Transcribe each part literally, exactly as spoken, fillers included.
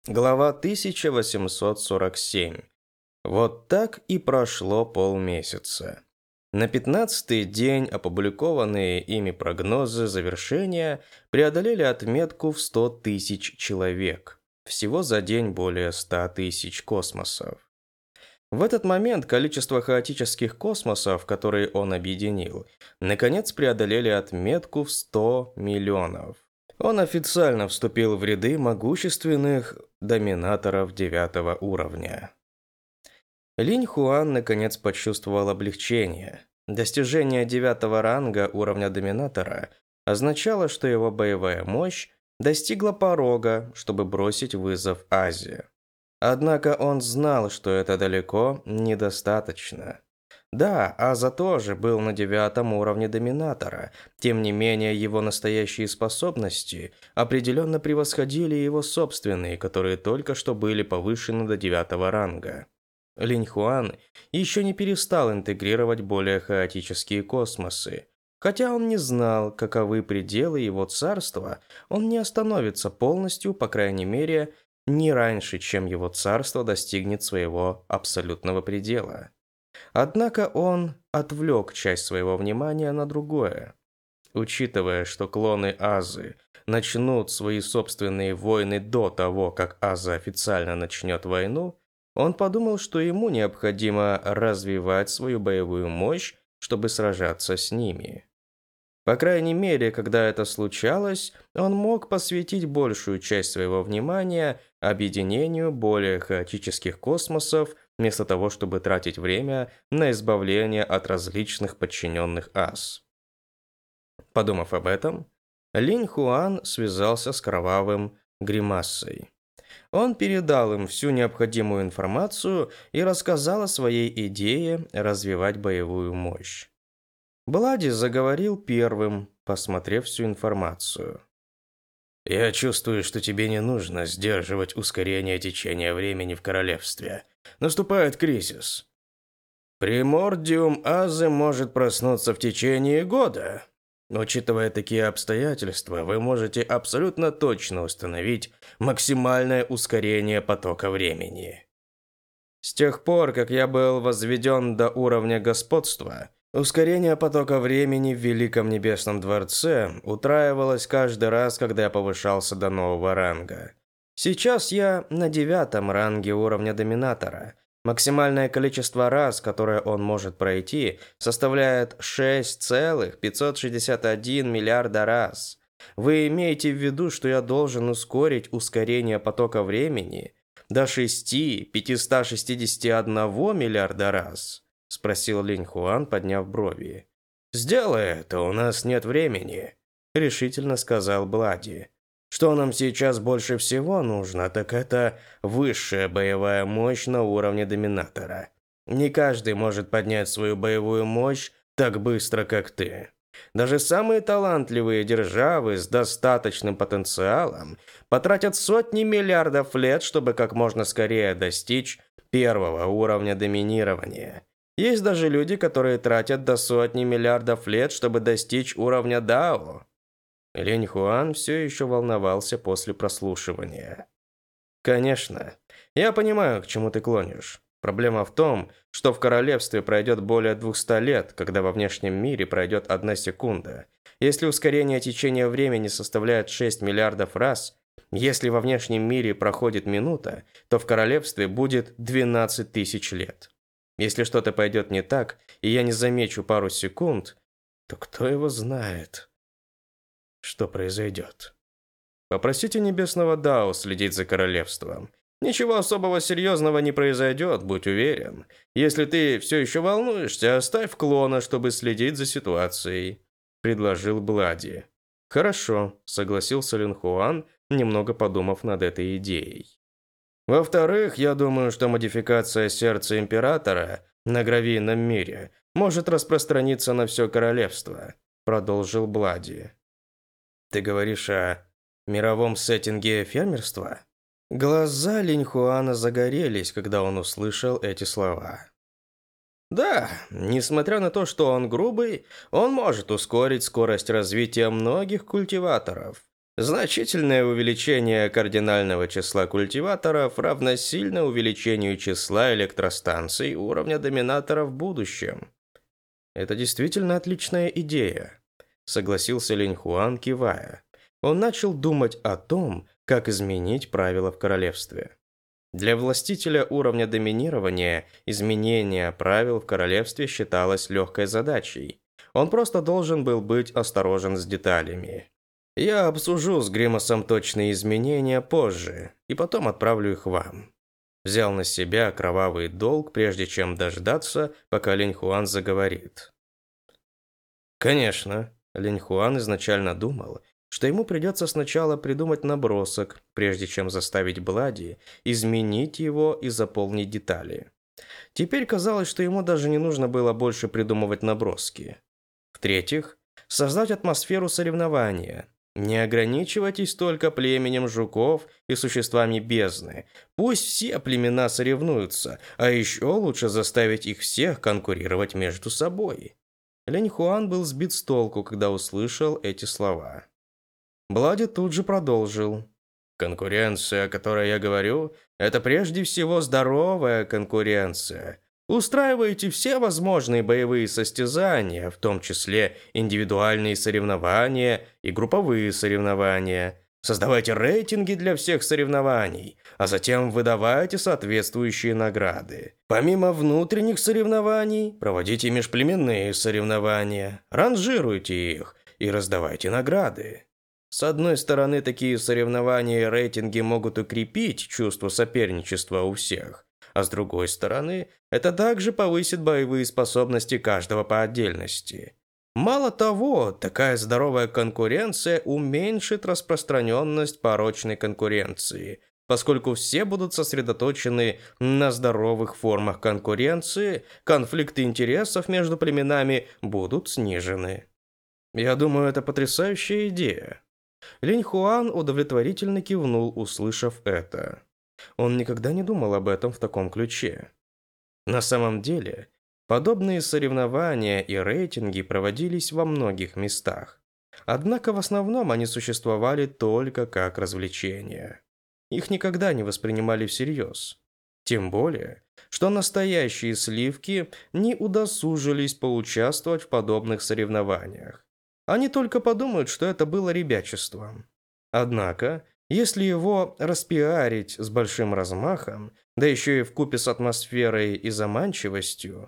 Глава тысяча восемьсот сорок семь. Вот так и прошло полмесяца. На пятнадцатый день опубликованные ими прогнозы завершения преодолели отметку в сто тысяч человек. Всего за день более ста тысяч космосов. В этот момент количество хаотических космосов, которые он объединил, наконец преодолели отметку в сто миллионов. Он официально вступил в ряды могущественных доминаторов девятого уровня. Линь Хуан наконец почувствовал облегчение. Достижение девятого ранга уровня доминатора означало, что его боевая мощь достигла порога, чтобы бросить вызов Азе. Однако он знал, что это далеко недостаточно. Да, Аза тоже был на девятом уровне доминатора, тем не менее его настоящие способности определенно превосходили его собственные, которые только что были повышены до девятого ранга. Линь Хуан еще не перестал интегрировать более хаотические космосы. Хотя он не знал, каковы пределы его царства, он не остановится полностью, по крайней мере, не раньше, чем его царство достигнет своего абсолютного предела. Однако он отвлек часть своего внимания на другое. Учитывая, что клоны Азы начнут свои собственные войны до того, как Аза официально начнет войну, он подумал, что ему необходимо развивать свою боевую мощь, чтобы сражаться с ними. По крайней мере, когда это случалось, он мог посвятить большую часть своего внимания объединению более хаотических космосов, вместо того, чтобы тратить время на избавление от различных подчиненных ас. Подумав об этом, Линь Хуан связался с Кровавым Гримасой. Он передал им всю необходимую информацию и рассказал о своей идее развивать боевую мощь. Блади заговорил первым, посмотрев всю информацию. «Я чувствую, что тебе не нужно сдерживать ускорение течения времени в королевстве. Наступает кризис. Примордиум Азы может проснуться в течение года. Учитывая такие обстоятельства, вы можете абсолютно точно установить максимальное ускорение потока времени. С тех пор, как я был возведен до уровня господства, ускорение потока времени в Великом Небесном Дворце утраивалось каждый раз, когда я повышался до нового ранга. Сейчас я на девятом ранге уровня Доминатора. Максимальное количество раз, которое он может пройти, составляет шесть целых пятьсот шестьдесят один миллиарда раз. Вы имеете в виду, что я должен ускорить ускорение потока времени до шести пятисот шестидесяти одного миллиарда раз? Спросил Линь Хуан, подняв брови. «Сделай это, у нас нет времени», — решительно сказал Блади. «Что нам сейчас больше всего нужно, так это высшая боевая мощь на уровне Доминатора. Не каждый может поднять свою боевую мощь так быстро, как ты. Даже самые талантливые державы с достаточным потенциалом потратят сотни миллиардов лет, чтобы как можно скорее достичь первого уровня доминирования. Есть даже люди, которые тратят до сотни миллиардов лет, чтобы достичь уровня Дао». Линь Хуан все еще волновался после прослушивания. «Конечно. Я понимаю, к чему ты клонишь. Проблема в том, что в королевстве пройдет более двухсот лет, когда во внешнем мире пройдет одна секунда. Если ускорение течения времени составляет шесть миллиардов раз, если во внешнем мире проходит минута, то в королевстве будет двенадцать тысяч лет. Если что-то пойдет не так, и я не замечу пару секунд, то кто его знает, что произойдет. Попросите Небесного Дао следить за королевством. Ничего особого серьезного не произойдет, будь уверен. Если ты все еще волнуешься, оставь клона, чтобы следить за ситуацией», — предложил Блади. «Хорошо», — согласился Лин Хуан, немного подумав над этой идеей. «Во-вторых, я думаю, что модификация сердца Императора на гравийном мире может распространиться на все королевство», — продолжил Блади. «Ты говоришь о мировом сеттинге фермерства?» Глаза Линь Хуана загорелись, когда он услышал эти слова. «Да, несмотря на то, что он грубый, он может ускорить скорость развития многих культиваторов. Значительное увеличение кардинального числа культиваторов равносильно увеличению числа электростанций уровня доминатора в будущем. Это действительно отличная идея, согласился Линь Хуан, кивая. Он начал думать о том, как изменить правила в королевстве. Для властителя уровня доминирования изменение правил в королевстве считалось легкой задачей. Он просто должен был быть осторожен с деталями. Я обсужу с Гримосом точные изменения позже, и потом отправлю их вам. Взял на себя кровавый долг, прежде чем дождаться, пока Линь Хуан заговорит. Конечно, Линь Хуан изначально думал, что ему придется сначала придумать набросок, прежде чем заставить Блади изменить его и заполнить детали. Теперь казалось, что ему даже не нужно было больше придумывать наброски. В-третьих, создать атмосферу соревнования. Не ограничивайтесь только племенем жуков и существами бездны. Пусть все племена соревнуются, а еще лучше заставить их всех конкурировать между собой. Линь Хуан был сбит с толку, когда услышал эти слова. Блади тут же продолжил. Конкуренция, о которой я говорю, это прежде всего здоровая конкуренция. Устраивайте все возможные боевые состязания, в том числе индивидуальные соревнования и групповые соревнования. Создавайте рейтинги для всех соревнований, а затем выдавайте соответствующие награды. Помимо внутренних соревнований, проводите межплеменные соревнования, ранжируйте их и раздавайте награды. С одной стороны, такие соревнования и рейтинги могут укрепить чувство соперничества у всех. А с другой стороны, это также повысит боевые способности каждого по отдельности. Мало того, такая здоровая конкуренция уменьшит распространенность порочной конкуренции, поскольку все будут сосредоточены на здоровых формах конкуренции, конфликты интересов между племенами будут снижены. Я думаю, это потрясающая идея. Линь Хуан удовлетворительно кивнул, услышав это. Он никогда не думал об этом в таком ключе. На самом деле, подобные соревнования и рейтинги проводились во многих местах. Однако в основном они существовали только как развлечения. Их никогда не воспринимали всерьез. Тем более, что настоящие сливки не удосужились поучаствовать в подобных соревнованиях. Они только подумают, что это было ребячеством. Однако, если его распиарить с большим размахом, да еще и вкупе с атмосферой и заманчивостью,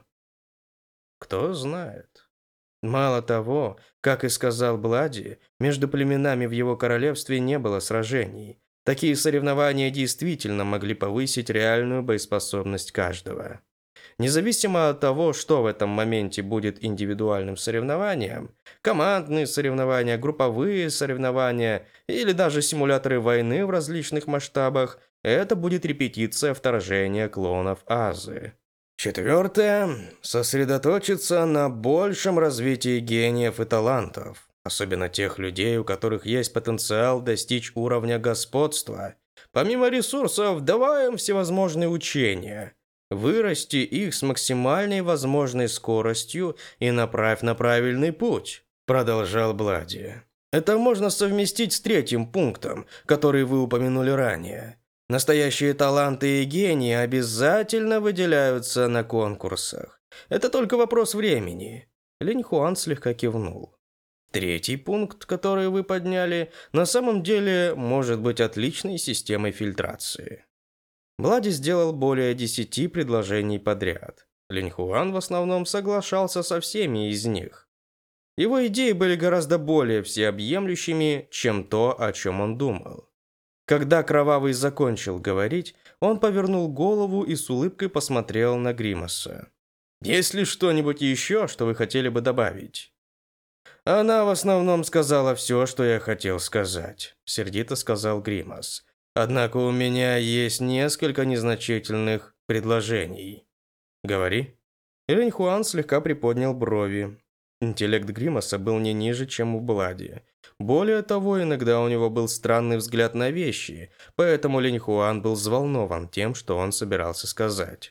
кто знает. Мало того, как и сказал Блади, между племенами в его королевстве не было сражений. Такие соревнования действительно могли повысить реальную боеспособность каждого. Независимо от того, что в этом моменте будет индивидуальным соревнованием, командные соревнования, групповые соревнования или даже симуляторы войны в различных масштабах, это будет репетиция вторжения клонов Азы. Четвертое. Сосредоточиться на большем развитии гениев и талантов, особенно тех людей, у которых есть потенциал достичь уровня господства. Помимо ресурсов, давай им всевозможные учения. Вырасти их с максимальной возможной скоростью и направь на правильный путь, продолжал Блади. Это можно совместить с третьим пунктом, который вы упомянули ранее. Настоящие таланты и гении обязательно выделяются на конкурсах. Это только вопрос времени. Линь Хуан слегка кивнул. Третий пункт, который вы подняли, на самом деле может быть отличной системой фильтрации. Блади сделал более десяти предложений подряд. Линь Хуан в основном соглашался со всеми из них. Его идеи были гораздо более всеобъемлющими, чем то, о чем он думал. Когда Кровавый закончил говорить, он повернул голову и с улыбкой посмотрел на Гримоса. «Есть ли что-нибудь еще, что вы хотели бы добавить?» «Она в основном сказала все, что я хотел сказать», — сердито сказал Гримос. «Однако у меня есть несколько незначительных предложений». «Говори». Линь Хуан слегка приподнял брови. Интеллект Гримоса был не ниже, чем у Блади. Более того, иногда у него был странный взгляд на вещи, поэтому Линь Хуан был взволнован тем, что он собирался сказать.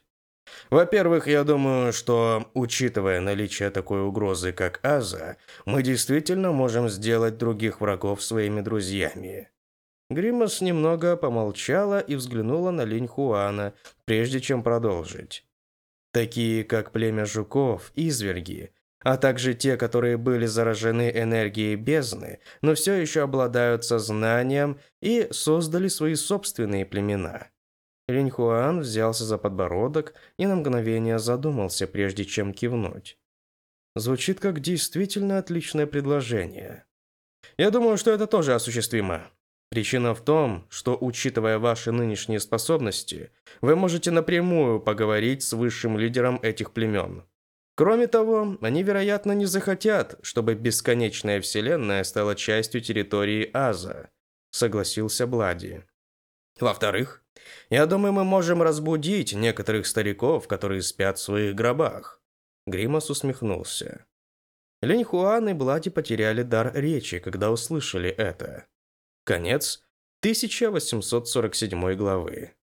Во-первых, я думаю, что, учитывая наличие такой угрозы, как Аза, мы действительно можем сделать других врагов своими друзьями. Гримас немного помолчала и взглянула на Линь Хуана, прежде чем продолжить. Такие, как племя жуков, изверги, а также те, которые были заражены энергией бездны, но все еще обладают сознанием и создали свои собственные племена. Линь Хуан взялся за подбородок и на мгновение задумался, прежде чем кивнуть. Звучит как действительно отличное предложение. Я думаю, что это тоже осуществимо. Причина в том, что, учитывая ваши нынешние способности, вы можете напрямую поговорить с высшим лидером этих племен. Кроме того, они, вероятно, не захотят, чтобы бесконечная вселенная стала частью территории Аза, согласился Блади. Во-вторых, я думаю, мы можем разбудить некоторых стариков, которые спят в своих гробах. Гримас усмехнулся. Линь Хуан и Блади потеряли дар речи, когда услышали это. Конец тысяча восемьсот сорок седьмой главы.